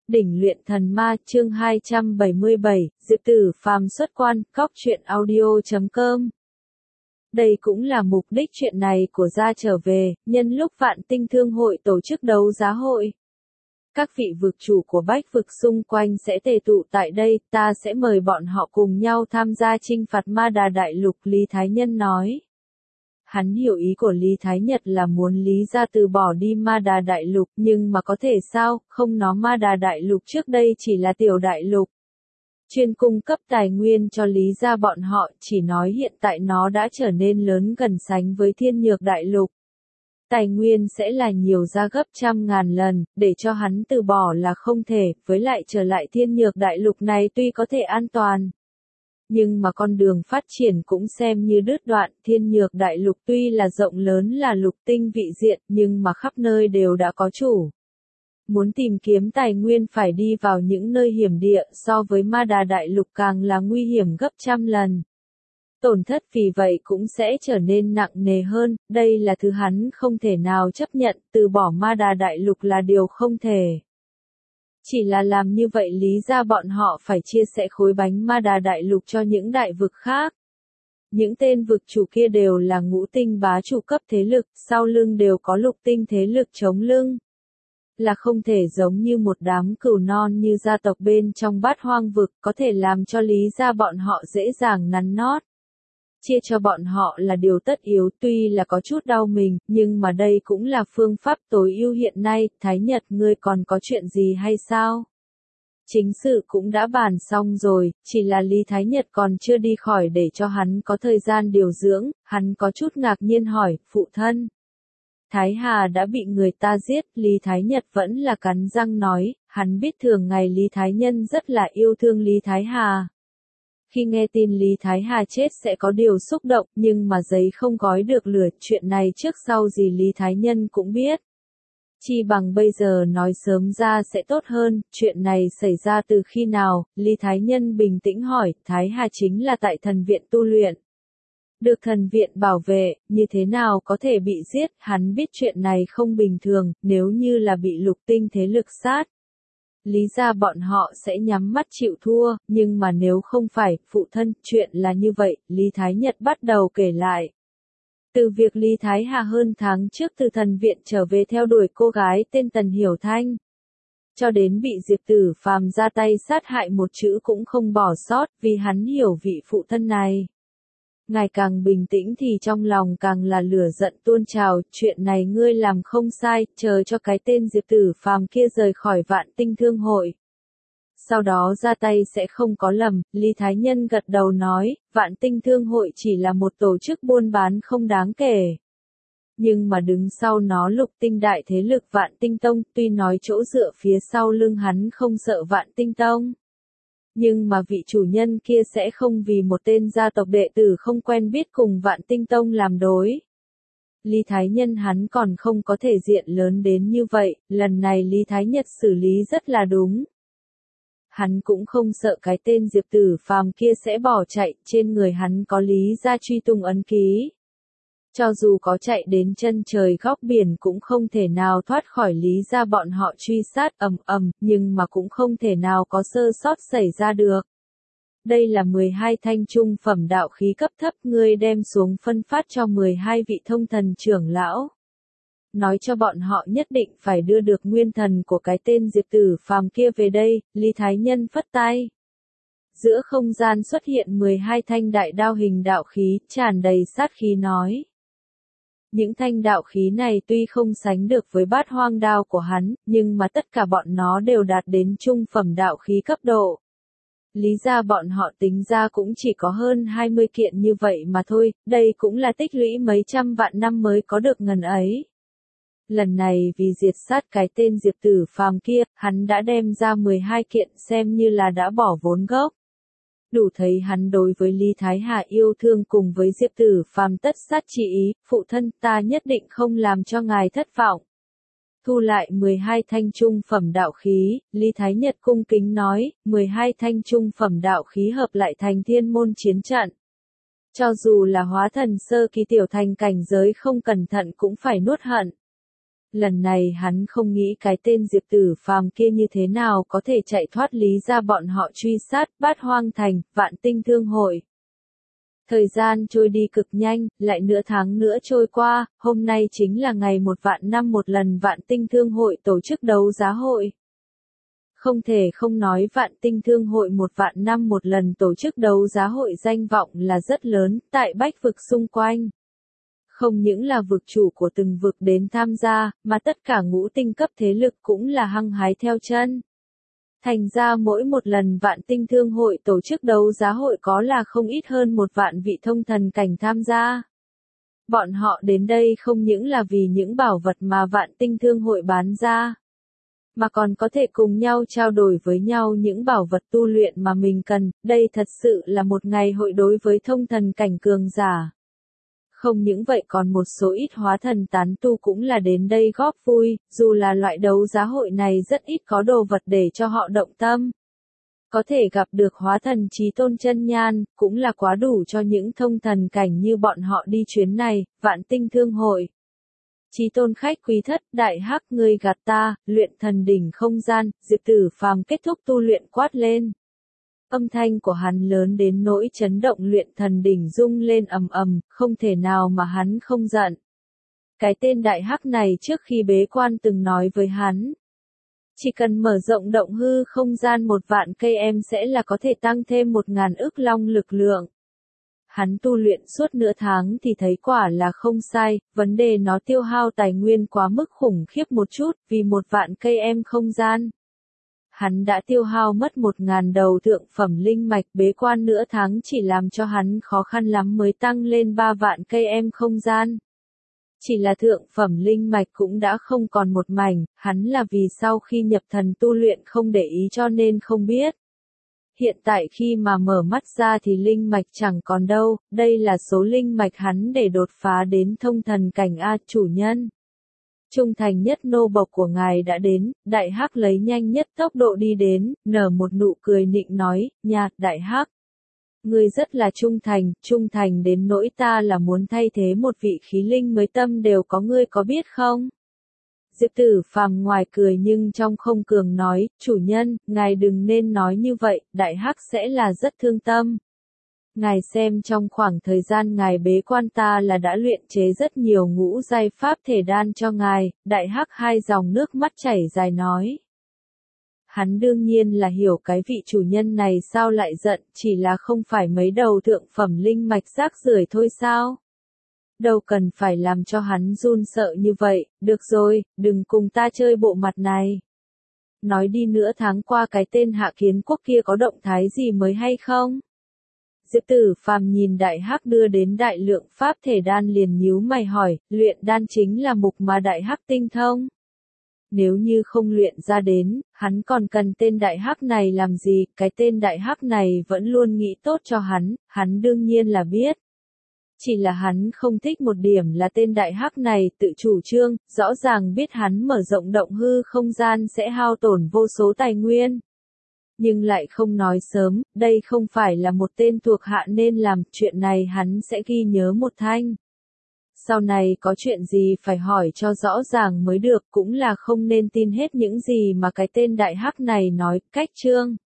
Đỉnh luyện thần ma chương 277, Diệp Tử Phàm xuất quan, Cóc truyện audio.com. Đây cũng là mục đích chuyện này của gia trở về, nhân lúc Vạn Tinh Thương hội tổ chức đấu giá hội. Các vị vực chủ của bách vực xung quanh sẽ tề tụ tại đây, ta sẽ mời bọn họ cùng nhau tham gia chinh phạt Ma Đà Đại Lục, Lý Thái Nhân nói. Hắn hiểu ý của Lý Thái Nhật là muốn Lý gia từ bỏ đi Ma Đà Đại Lục, nhưng mà có thể sao, không, nó Ma Đà Đại Lục trước đây chỉ là tiểu đại lục. Chuyên cung cấp tài nguyên cho Lý gia bọn họ, chỉ nói hiện tại nó đã trở nên lớn gần sánh với Thiên Nhược Đại Lục. Tài nguyên sẽ là nhiều ra gấp trăm ngàn lần, để cho hắn từ bỏ là không thể, với lại trở lại Thiên Nhược Đại Lục này tuy có thể an toàn. Nhưng mà con đường phát triển cũng xem như đứt đoạn, Thiên Nhược Đại Lục tuy là rộng lớn là lục tinh vị diện, nhưng mà khắp nơi đều đã có chủ. Muốn tìm kiếm tài nguyên phải đi vào những nơi hiểm địa, so với Ma Đà Đại Lục càng là nguy hiểm gấp trăm lần. Tổn thất vì vậy cũng sẽ trở nên nặng nề hơn, đây là thứ hắn không thể nào chấp nhận, từ bỏ Ma Đà Đại Lục là điều không thể. Chỉ là làm như vậy Lý gia bọn họ phải chia sẻ khối bánh Ma Đà Đại Lục cho những đại vực khác. Những tên vực chủ kia đều là ngũ tinh bá chủ cấp thế lực, sau lưng đều có lục tinh thế lực chống lưng. Là không thể giống như một đám cừu non như gia tộc bên trong Bát Hoang vực, có thể làm cho Lý gia bọn họ dễ dàng nắn nót. Chia cho bọn họ là điều tất yếu, tuy là có chút đau mình, nhưng mà đây cũng là phương pháp tối ưu hiện nay. Thái Nhật, ngươi còn có chuyện gì hay sao? Chính sự cũng đã bàn xong rồi, chỉ là Lý Thái Nhật còn chưa đi khỏi để cho hắn có thời gian điều dưỡng, hắn có chút ngạc nhiên hỏi, phụ thân. Thái Hà đã bị người ta giết, Lý Thái Nhật vẫn là cắn răng nói, hắn biết thường ngày Lý Thái Nhân rất là yêu thương Lý Thái Hà. Khi nghe tin Lý Thái Hà chết sẽ có điều xúc động, nhưng mà giấy không gói được lửa, chuyện này trước sau gì Lý Thái Nhân cũng biết. Chi bằng bây giờ nói sớm ra sẽ tốt hơn, chuyện này xảy ra từ khi nào, Lý Thái Nhân bình tĩnh hỏi, Thái Hà chính là tại thần viện tu luyện. Được thần viện bảo vệ, như thế nào có thể bị giết, hắn biết chuyện này không bình thường, nếu như là bị lục tinh thế lực sát. Lý gia bọn họ sẽ nhắm mắt chịu thua, nhưng mà nếu không phải, phụ thân, chuyện là như vậy, Lý Thái Nhật bắt đầu kể lại. Từ việc Lý Thái Hà hơn tháng trước từ thần viện trở về theo đuổi cô gái tên Tần Hiểu Thanh. Cho đến bị Diệp Tử Phàm ra tay sát hại một chữ cũng không bỏ sót, vì hắn hiểu vị phụ thân này. Ngài càng bình tĩnh thì trong lòng càng là lửa giận tuôn trào, chuyện này ngươi làm không sai, chờ cho cái tên Diệp Tử Phàm kia rời khỏi Vạn Tinh Thương hội. Sau đó ra tay sẽ không có lầm, Lý Thái Nhân gật đầu nói, Vạn Tinh Thương hội chỉ là một tổ chức buôn bán không đáng kể. Nhưng mà đứng sau nó lục tinh đại thế lực Vạn Tinh Tông, tuy nói chỗ dựa phía sau lưng hắn không sợ Vạn Tinh Tông. Nhưng mà vị chủ nhân kia sẽ không vì một tên gia tộc đệ tử không quen biết cùng Vạn Tinh Tông làm đối. Lý Thái Nhân hắn còn không có thể diện lớn đến như vậy, lần này Lý Thái Nhật xử lý rất là đúng. Hắn cũng không sợ cái tên Diệp Tử Phàm kia sẽ bỏ chạy, trên người hắn có Lý gia truy tung ấn ký. Cho dù có chạy đến chân trời góc biển cũng không thể nào thoát khỏi Lý gia bọn họ truy sát nhưng mà cũng không thể nào có sơ sót xảy ra được. Đây là 12 thanh trung phẩm đạo khí cấp thấp, ngươi đem xuống phân phát cho 12 vị thông thần trưởng lão. Nói cho bọn họ nhất định phải đưa được nguyên thần của cái tên Diệp Tử Phàm kia về đây, Lý Thái Nhân phất tay. Giữa không gian xuất hiện 12 thanh đại đao hình đạo khí, tràn đầy sát khí nói. Những thanh đạo khí này tuy không sánh được với Bát Hoang đao của hắn, nhưng mà tất cả bọn nó đều đạt đến trung phẩm đạo khí cấp độ. Lý ra bọn họ tính ra cũng chỉ có hơn 20 kiện như vậy mà thôi, đây cũng là tích lũy mấy trăm vạn năm mới có được ngần ấy. Lần này vì diệt sát cái tên Diệp Tử Phàm kia, hắn đã đem ra 12 kiện xem như là đã bỏ vốn gốc. Đủ thấy hắn đối với Lý Thái Hà yêu thương cùng với Diệp Tử Phàm tất sát chỉ ý, phụ thân ta nhất định không làm cho ngài thất vọng. Thu lại 12 thanh trung phẩm đạo khí, Lý Thái Nhật cung kính nói, 12 thanh trung phẩm đạo khí hợp lại thành thiên môn chiến trận. Cho dù là hóa thần sơ kỳ tiểu thành cảnh giới không cẩn thận cũng phải nuốt hận. Lần này hắn không nghĩ cái tên Diệp Tử Phàm kia như thế nào có thể chạy thoát lý ra bọn họ truy sát Bát Hoang Thành, Vạn Tinh Thương Hội. Thời gian trôi đi cực nhanh, lại nửa tháng nữa trôi qua, hôm nay chính là ngày 1 vạn năm một lần Vạn Tinh Thương Hội tổ chức đấu giá hội. Không thể không nói Vạn Tinh Thương Hội 1 vạn năm một lần tổ chức đấu giá hội danh vọng là rất lớn, tại Bách vực xung quanh. Không những là vực chủ của từng vực đến tham gia, mà tất cả ngũ tinh cấp thế lực cũng là hăng hái theo chân. Thành ra mỗi một lần Vạn Tinh Thương Hội tổ chức đấu giá hội có là không ít hơn 1 vạn vị thông thần cảnh tham gia. Bọn họ đến đây không những là vì những bảo vật mà Vạn Tinh Thương Hội bán ra, mà còn có thể cùng nhau trao đổi với nhau những bảo vật tu luyện mà mình cần, đây thật sự là một ngày hội đối với thông thần cảnh cường giả. Không những vậy còn một số ít hóa thần tán tu cũng là đến đây góp vui, dù là loại đấu giá hội này rất ít có đồ vật để cho họ động tâm. Có thể gặp được hóa thần chí tôn chân nhan, cũng là quá đủ cho những thông thần cảnh như bọn họ đi chuyến này, Vạn Tinh Thương Hội. Chí tôn khách quý thất, đại hắc ngươi gạt ta, luyện thần đỉnh không gian, Diệp Tử Phàm kết thúc tu luyện quát lên. Âm thanh của hắn lớn đến nỗi chấn động luyện thần đỉnh rung lên ầm ầm, không thể nào mà hắn không giận. Cái tên đại hắc này trước khi bế quan từng nói với hắn. Chỉ cần mở rộng động hư không gian 1 vạn cây em sẽ là có thể tăng thêm 1000 ức long lực lượng. Hắn tu luyện suốt nửa tháng thì thấy quả là không sai, vấn đề nó tiêu hao tài nguyên quá mức khủng khiếp một chút, vì 1 vạn cây em không gian. Hắn đã tiêu hao mất 1000 đầu thượng phẩm linh mạch, bế quan nửa tháng chỉ làm cho hắn khó khăn lắm mới tăng lên 3 vạn cây em không gian. Chỉ là thượng phẩm linh mạch cũng đã không còn một mảnh, hắn là vì sau khi nhập thần tu luyện không để ý cho nên không biết. Hiện tại khi mà mở mắt ra thì linh mạch chẳng còn đâu, đây là số linh mạch hắn để đột phá đến thông thần cảnh A chủ nhân. Trung thành nhất nô bộc của ngài đã đến, đại hắc lấy nhanh nhất tốc độ đi đến, nở một nụ cười nịnh nói, nhạt đại hắc. Ngươi rất là trung thành đến nỗi ta là muốn thay thế một vị khí linh mới tâm đều có ngươi có biết không? Diệp Tử Phàm ngoài cười nhưng trong không cường nói, chủ nhân, ngài đừng nên nói như vậy, đại hắc sẽ là rất thương tâm. Ngài xem trong khoảng thời gian ngài bế quan ta là đã luyện chế rất nhiều ngũ giai pháp thể đan cho ngài, đại hắc hai dòng nước mắt chảy dài nói. Hắn đương nhiên là hiểu cái vị chủ nhân này sao lại giận, chỉ là không phải mấy đầu thượng phẩm linh mạch rác rưởi thôi sao? Đâu cần phải làm cho hắn run sợ như vậy, được rồi, đừng cùng ta chơi bộ mặt này. Nói đi nữa tháng qua cái tên Hạ Kiến Quốc kia có động thái gì mới hay không? Diệp Tử Phàm nhìn đại hắc đưa đến đại lượng pháp thể đan liền nhíu mày hỏi, luyện đan chính là mục mà đại hắc tinh thông. Nếu như không luyện ra đến, hắn còn cần tên đại hắc này làm gì, cái tên đại hắc này vẫn luôn nghĩ tốt cho hắn đương nhiên là biết. Chỉ là hắn không thích một điểm là tên đại hắc này tự chủ trương, rõ ràng biết hắn mở rộng động hư không gian sẽ hao tổn vô số tài nguyên. Nhưng lại không nói sớm, đây không phải là một tên thuộc hạ nên làm, chuyện này hắn sẽ ghi nhớ một thanh. Sau này có chuyện gì phải hỏi cho rõ ràng mới được, cũng là không nên tin hết những gì mà cái tên đại hắc này nói, cách chương.